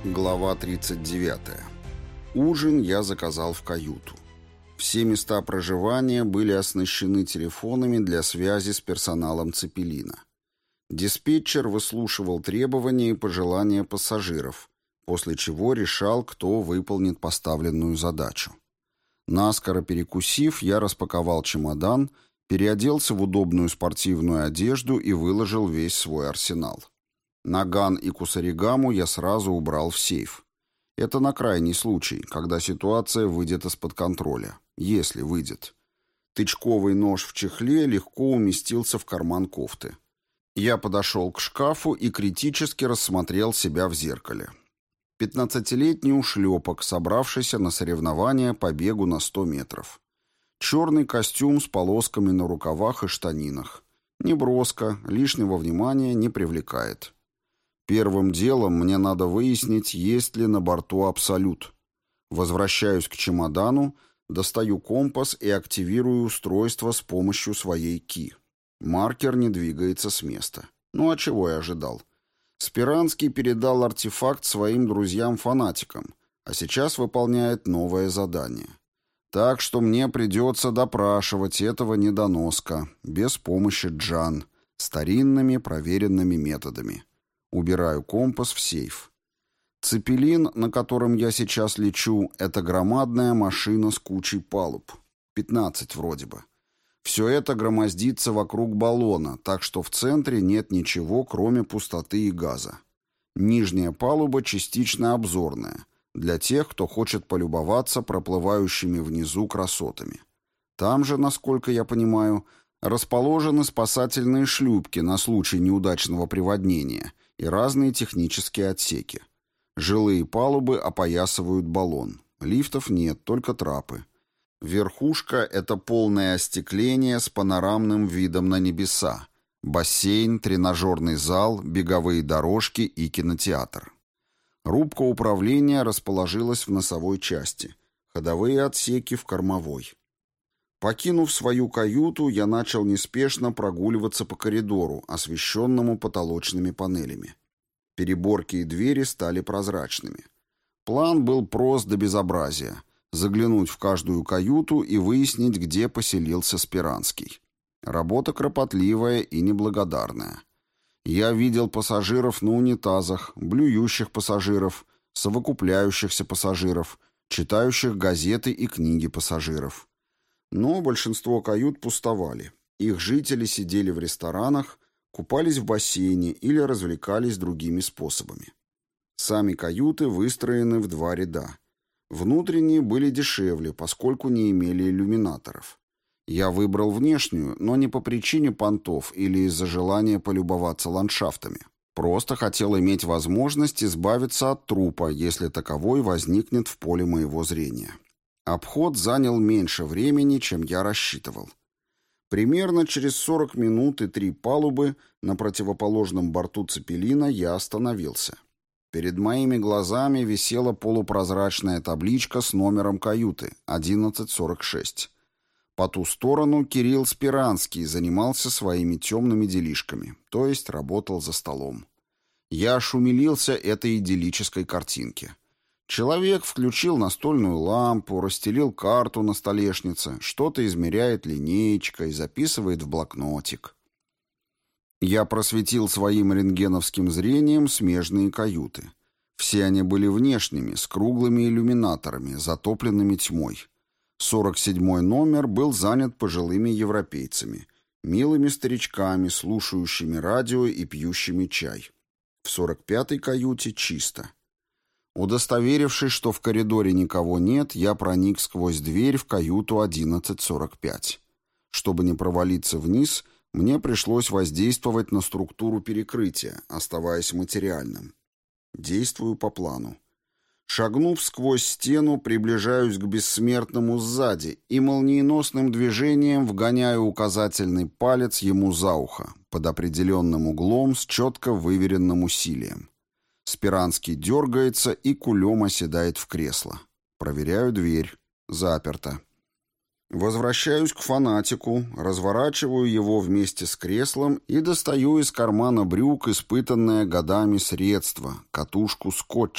Глава 39. Ужин я заказал в каюту. Все места проживания были оснащены телефонами для связи с персоналом Цепелина. Диспетчер выслушивал требования и пожелания пассажиров, после чего решал, кто выполнит поставленную задачу. Наскоро перекусив, я распаковал чемодан, переоделся в удобную спортивную одежду и выложил весь свой арсенал. Наган и кусаригаму я сразу убрал в сейф. Это на крайний случай, когда ситуация выйдет из-под контроля. Если выйдет. Тычковый нож в чехле легко уместился в карман кофты. Я подошел к шкафу и критически рассмотрел себя в зеркале. 15-летний ушлепок, собравшийся на соревнования по бегу на 100 метров. Черный костюм с полосками на рукавах и штанинах. Неброско, лишнего внимания не привлекает. Первым делом мне надо выяснить, есть ли на борту абсолют. Возвращаюсь к чемодану, достаю компас и активирую устройство с помощью своей ки. Маркер не двигается с места. Ну а чего я ожидал? Спиранский передал артефакт своим друзьям-фанатикам, а сейчас выполняет новое задание. Так что мне придется допрашивать этого недоноска, без помощи Джан, старинными проверенными методами. Убираю компас в сейф. Цепелин, на котором я сейчас лечу, это громадная машина с кучей палуб. 15 вроде бы. Все это громоздится вокруг баллона, так что в центре нет ничего, кроме пустоты и газа. Нижняя палуба частично обзорная, для тех, кто хочет полюбоваться проплывающими внизу красотами. Там же, насколько я понимаю, расположены спасательные шлюпки на случай неудачного приводнения и разные технические отсеки. Жилые палубы опоясывают баллон. Лифтов нет, только трапы. Верхушка — это полное остекление с панорамным видом на небеса. Бассейн, тренажерный зал, беговые дорожки и кинотеатр. Рубка управления расположилась в носовой части. Ходовые отсеки в кормовой. Покинув свою каюту, я начал неспешно прогуливаться по коридору, освещенному потолочными панелями. Переборки и двери стали прозрачными. План был прост до безобразия. Заглянуть в каждую каюту и выяснить, где поселился Спиранский. Работа кропотливая и неблагодарная. Я видел пассажиров на унитазах, блюющих пассажиров, совокупляющихся пассажиров, читающих газеты и книги пассажиров. Но большинство кают пустовали. Их жители сидели в ресторанах, купались в бассейне или развлекались другими способами. Сами каюты выстроены в 2 ряда. Внутренние были дешевле, поскольку не имели иллюминаторов. Я выбрал внешнюю, но не по причине понтов или из-за желания полюбоваться ландшафтами. Просто хотел иметь возможность избавиться от трупа, если таковой возникнет в поле моего зрения. Обход занял меньше времени, чем я рассчитывал. Примерно через 40 минут и 3 палубы на противоположном борту Цепелина я остановился. Перед моими глазами висела полупрозрачная табличка с номером каюты 1146. По ту сторону Кирилл Спиранский занимался своими темными делишками, то есть работал за столом. Я аж умилился этой идиллической картинке. Человек включил настольную лампу, расстелил карту на столешнице, что-то измеряет линеечкой, записывает в блокнотик. Я просветил своим рентгеновским зрением смежные каюты. Все они были внешними, с круглыми иллюминаторами, затопленными тьмой. 47-й номер был занят пожилыми европейцами, милыми старичками, слушающими радио и пьющими чай. В 45-й каюте чисто. Удостоверившись, что в коридоре никого нет, я проник сквозь дверь в каюту 1145. Чтобы не провалиться вниз, мне пришлось воздействовать на структуру перекрытия, оставаясь материальным. Действую по плану. Шагнув сквозь стену, приближаюсь к бессмертному сзади и молниеносным движением вгоняю указательный палец ему за ухо, под определенным углом с четко выверенным усилием. Спиранский дергается и кулем оседает в кресло. Проверяю дверь. Заперто. Возвращаюсь к фанатику, разворачиваю его вместе с креслом и достаю из кармана брюк испытанное годами средство, катушку скотча.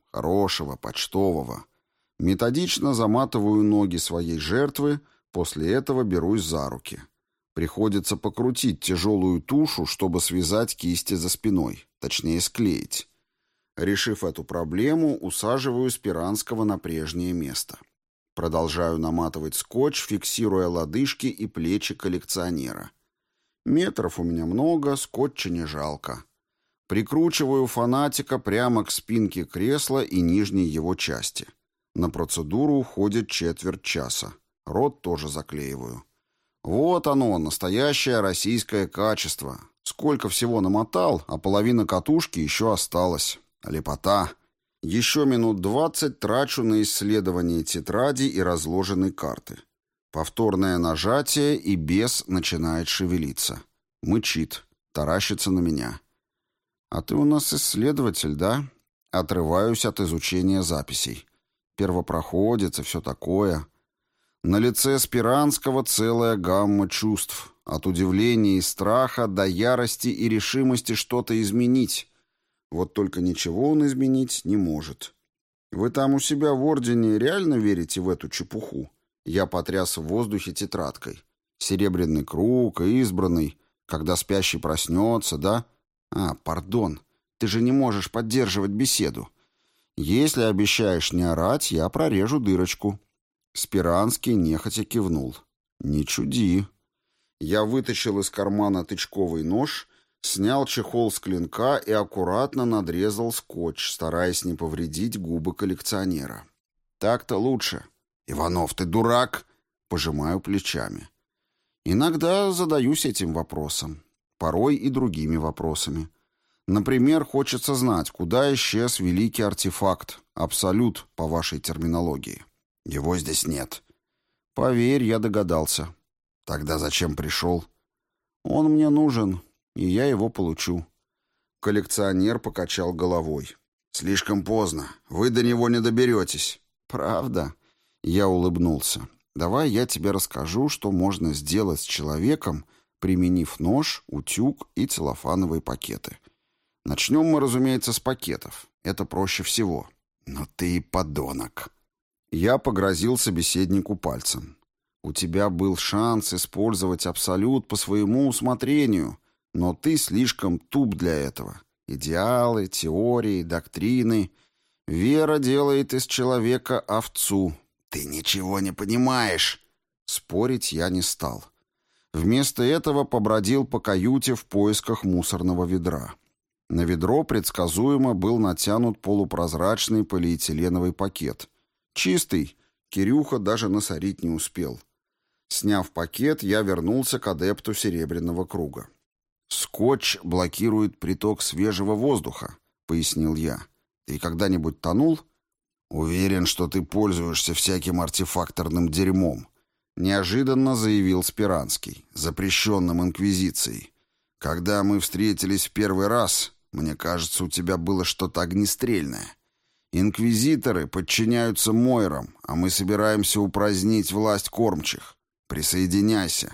хорошего, почтового. Методично заматываю ноги своей жертвы, после этого берусь за руки. Приходится покрутить тяжелую тушу, чтобы связать кисти за спиной, точнее склеить. Решив эту проблему, усаживаю Спиранского на прежнее место. Продолжаю наматывать скотч, фиксируя лодыжки и плечи коллекционера. Метров у меня много, скотча не жалко. Прикручиваю фанатика прямо к спинке кресла и нижней его части. На процедуру уходит четверть часа. Рот тоже заклеиваю. Вот оно, настоящее российское качество. Сколько всего намотал, а половина катушки еще осталась. Лепота. Еще минут 20 трачу на исследование тетради и разложенной карты. Повторное нажатие, и бес начинает шевелиться. Мычит, таращится на меня. «А ты у нас исследователь, да?» Отрываюсь от изучения записей. Первопроходец и все такое. На лице Спиранского целая гамма чувств. От удивления и страха до ярости и решимости что-то изменить. Вот только ничего он изменить не может. «Вы там у себя в Ордене реально верите в эту чепуху?» Я потряс в воздухе тетрадкой. «Серебряный круг, избранный, когда спящий проснется, да?» Пардон, ты же не можешь поддерживать беседу. Если обещаешь не орать, я прорежу дырочку». Спиранский нехотя кивнул. «Не чуди». Я вытащил из кармана тычковый нож, снял чехол с клинка и аккуратно надрезал скотч, стараясь не повредить губы коллекционера. «Так-то лучше». «Иванов, ты дурак?» Пожимаю плечами. Иногда задаюсь этим вопросом. Порой и другими вопросами. Например, хочется знать, куда исчез великий артефакт, абсолют, по вашей терминологии. Его здесь нет. Поверь, я догадался. Тогда зачем пришел? Он мне нужен, и я его получу. Коллекционер покачал головой. Слишком поздно, вы до него не доберетесь. Правда? Я улыбнулся. Давай я тебе расскажу, что можно сделать с человеком, применив нож, утюг и целлофановые пакеты. Начнем мы, разумеется, с пакетов. Это проще всего. Но ты подонок. Я погрозил собеседнику пальцем. У тебя был шанс использовать абсолют по своему усмотрению, но ты слишком туп для этого. Идеалы, теории, доктрины. Вера делает из человека овцу. Ты ничего не понимаешь. Спорить я не стал. Вместо этого побродил по каюте в поисках мусорного ведра. На ведро предсказуемо был натянут полупрозрачный полиэтиленовый пакет. Чистый, Кирюха даже насорить не успел. Сняв пакет, я вернулся к адепту Серебряного круга. «Скотч блокирует приток свежего воздуха», — пояснил я. «Ты когда-нибудь тонул?» «Уверен, что ты пользуешься всяким артефакторным дерьмом», — неожиданно заявил Спиранский, запрещенным Инквизицией. «Когда мы встретились в первый раз, мне кажется, у тебя было что-то огнестрельное. Инквизиторы подчиняются Мойрам, а мы собираемся упразднить власть кормчих. Присоединяйся».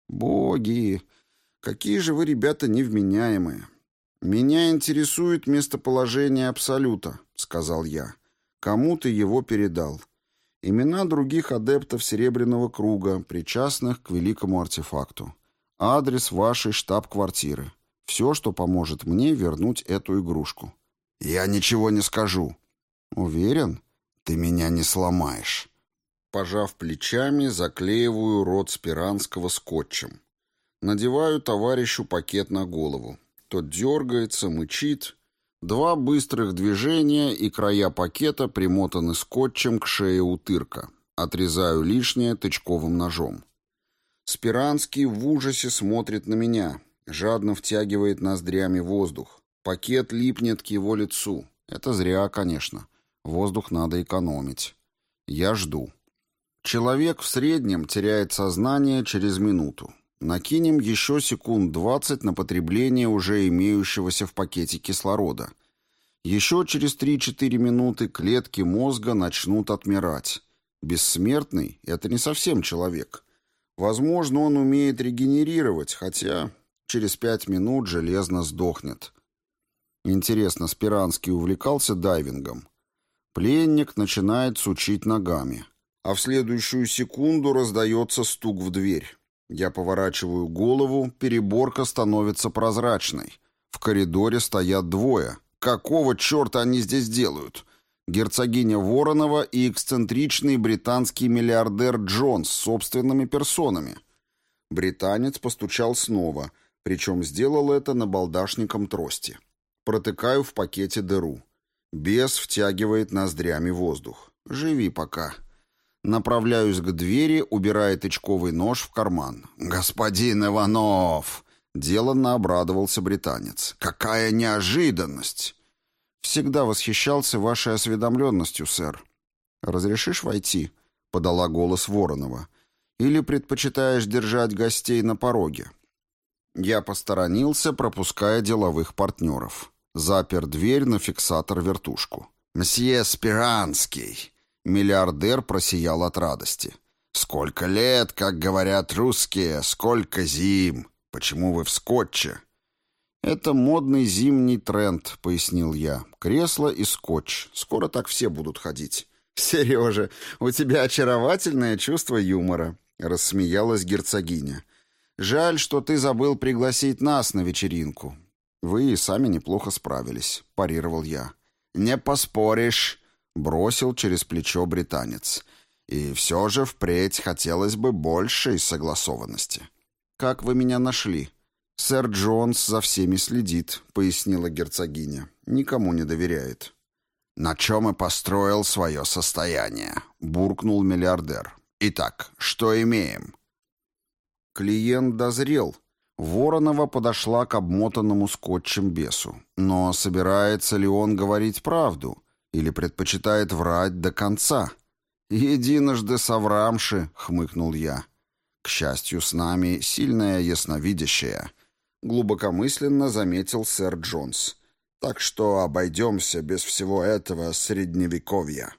«Боги, какие же вы, ребята, невменяемые. Меня интересует местоположение Абсолюта», — сказал я. «Кому ты его передал? Имена других адептов Серебряного круга, причастных к великому артефакту. Адрес вашей штаб-квартиры. Все, что поможет мне вернуть эту игрушку». «Я ничего не скажу». «Уверен? Ты меня не сломаешь». Пожав плечами, заклеиваю рот Спиранского скотчем. Надеваю товарищу пакет на голову. Тот дергается, мычит. 2 быстрых движения, и края пакета примотаны скотчем к шее утырка. Отрезаю лишнее тычковым ножом. Спиранский в ужасе смотрит на меня, жадно втягивает ноздрями воздух. Пакет липнет к его лицу. Это зря, конечно. Воздух надо экономить. Я жду. Человек в среднем теряет сознание через минуту. Накинем еще секунд 20 на потребление уже имеющегося в пакете кислорода. Еще через 3-4 минуты клетки мозга начнут отмирать. Бессмертный — это не совсем человек. Возможно, он умеет регенерировать, хотя через 5 минут железно сдохнет. Интересно, Спиранский увлекался дайвингом? Пленник начинает сучить ногами, а в следующую секунду раздается стук в дверь. Я поворачиваю голову, переборка становится прозрачной. В коридоре стоят двое. Какого черта они здесь делают? Герцогиня Воронова и эксцентричный британский миллиардер Джонс с собственными персонами. Британец постучал снова, причем сделал это набалдашником трости. Протыкаю в пакете дыру. Бес втягивает ноздрями воздух. «Живи пока». Направляюсь к двери, убирая тычковый нож в карман. «Господин Иванов!» — деланно обрадовался британец. «Какая неожиданность!» «Всегда восхищался вашей осведомленностью, сэр». «Разрешишь войти?» — подала голос Воронова. «Или предпочитаешь держать гостей на пороге?» Я посторонился, пропуская деловых партнеров. Запер дверь на фиксатор-вертушку. «Мсье Спиранский!» Миллиардер просиял от радости. «Сколько лет, как говорят русские, сколько зим! Почему вы в скотче?» «Это модный зимний тренд», — пояснил я. «Кресло и скотч. Скоро так все будут ходить». «Сережа, у тебя очаровательное чувство юмора», — рассмеялась герцогиня. «Жаль, что ты забыл пригласить нас на вечеринку». «Вы и сами неплохо справились», — парировал я. «Не поспоришь», — бросил через плечо британец. «И все же впредь хотелось бы большей согласованности». «Как вы меня нашли?» «Сэр Джонс за всеми следит», — пояснила герцогиня. «Никому не доверяет». «На чем и построил свое состояние», — буркнул миллиардер. «Итак, что имеем?» Клиент дозрел. Воронова подошла к обмотанному скотчем бесу. Но собирается ли он говорить правду? Или предпочитает врать до конца? «Единожды соврамши», — хмыкнул я. «К счастью, с нами сильная ясновидящая», — глубокомысленно заметил сэр Джонс. «Так что обойдемся без всего этого средневековья».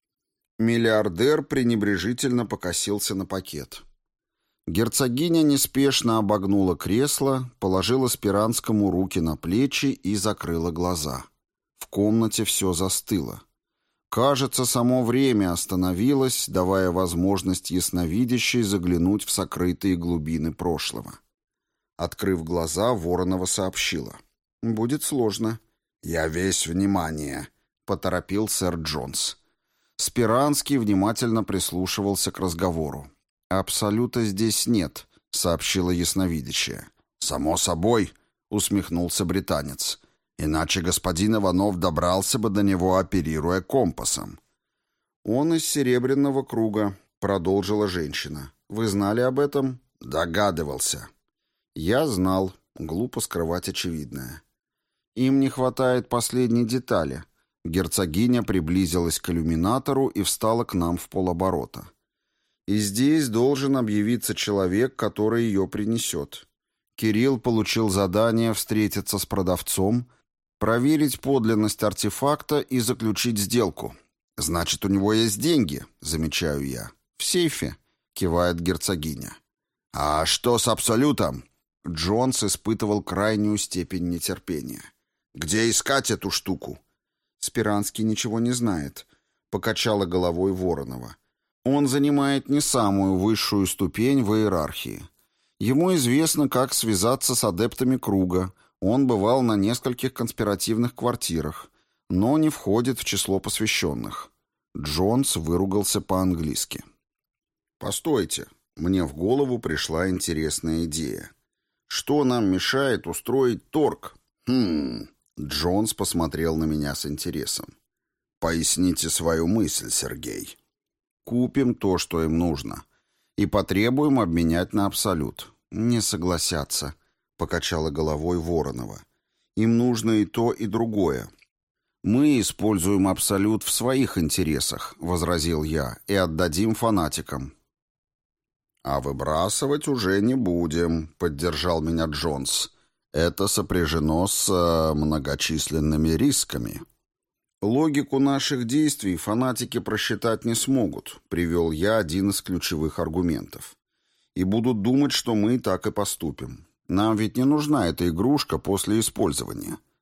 Миллиардер пренебрежительно покосился на пакет. Герцогиня неспешно обогнула кресло, положила Спиранскому руки на плечи и закрыла глаза. В комнате все застыло. Кажется, само время остановилось, давая возможность ясновидящей заглянуть в сокрытые глубины прошлого. Открыв глаза, Воронова сообщила. «Будет сложно». «Я весь внимание», — поторопил сэр Джонс. Спиранский внимательно прислушивался к разговору. «Абсолюта здесь нет», — сообщила ясновидящая. «Само собой», — усмехнулся британец. «Иначе господин Иванов добрался бы до него, оперируя компасом». «Он из Серебряного круга», — продолжила женщина. «Вы знали об этом?» «Догадывался». «Я знал. Глупо скрывать очевидное». «Им не хватает последней детали». Герцогиня приблизилась к иллюминатору и встала к нам в полоборота. «И здесь должен объявиться человек, который ее принесет. Кирилл получил задание встретиться с продавцом, проверить подлинность артефакта и заключить сделку. Значит, у него есть деньги, замечаю я. В сейфе», — кивает герцогиня. «А что с абсолютом?» Джонс испытывал крайнюю степень нетерпения. «Где искать эту штуку?» «Спиранский ничего не знает», — покачала головой Воронова. «Он занимает не самую высшую ступень в иерархии. Ему известно, как связаться с адептами круга. Он бывал на нескольких конспиративных квартирах, но не входит в число посвященных». Джонс выругался по-английски. «Постойте, мне в голову пришла интересная идея. Что нам мешает устроить торг?» Джонс посмотрел на меня с интересом. «Поясните свою мысль, Сергей». «Купим то, что им нужно, и потребуем обменять на абсолют». «Не согласятся», — покачала головой Воронова. «Им нужно и то, и другое». «Мы используем абсолют в своих интересах», — возразил я, — «и отдадим фанатикам». «А выбрасывать уже не будем», — поддержал меня Джонс. «Это сопряжено с многочисленными рисками». «Логику наших действий фанатики просчитать не смогут», — привел я один из ключевых аргументов. «И будут думать, что мы так и поступим. Нам ведь не нужна эта игрушка после использования.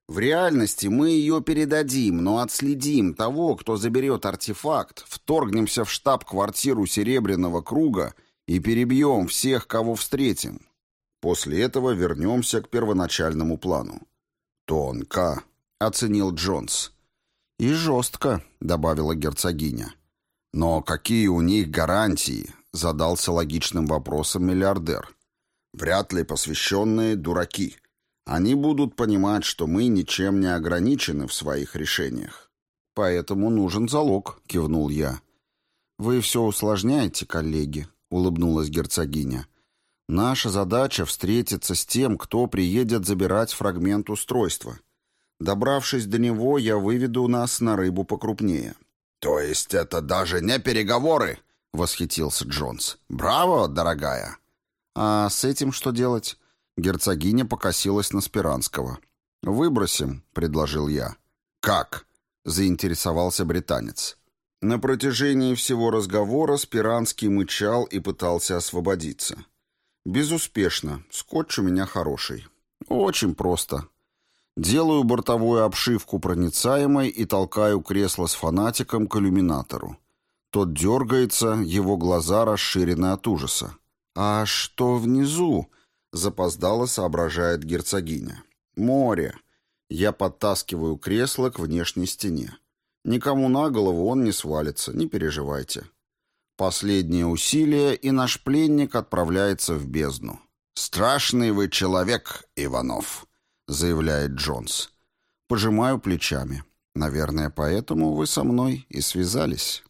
В реальности мы ее передадим, но отследим того, кто заберет артефакт, вторгнемся в штаб-квартиру Серебряного круга и перебьем всех, кого встретим. После этого вернемся к первоначальному плану. «Тонко», — оценил Джонс. «И жестко», — добавила герцогиня. «Но какие у них гарантии?» — задался логичным вопросом миллиардер. «Вряд ли посвященные дураки. Они будут понимать, что мы ничем не ограничены в своих решениях». «Поэтому нужен залог», — кивнул я. «Вы все усложняете, коллеги», — улыбнулась герцогиня. «Наша задача — встретиться с тем, кто приедет забирать фрагмент устройства. Добравшись до него, я выведу нас на рыбу покрупнее». «То есть это даже не переговоры?» — восхитился Джонс. «Браво, дорогая!» «А с этим что делать?» Герцогиня покосилась на Спиранского. «Выбросим», — предложил я. «Как?» — заинтересовался британец. На протяжении всего разговора Спиранский мычал и пытался освободиться. «Безуспешно. Скотч у меня хороший. Очень просто. Делаю бортовую обшивку проницаемой и толкаю кресло с фонатиком к иллюминатору. Тот дергается, его глаза расширены от ужаса. «А что внизу?» — запоздало соображает герцогиня. «Море». Я подтаскиваю кресло к внешней стене. Никому на голову он не свалится, не переживайте. Последнее усилие, и наш пленник отправляется в бездну. «Страшный вы человек, Иванов», — заявляет Джонс. Пожимаю плечами. Наверное, поэтому вы со мной и связались.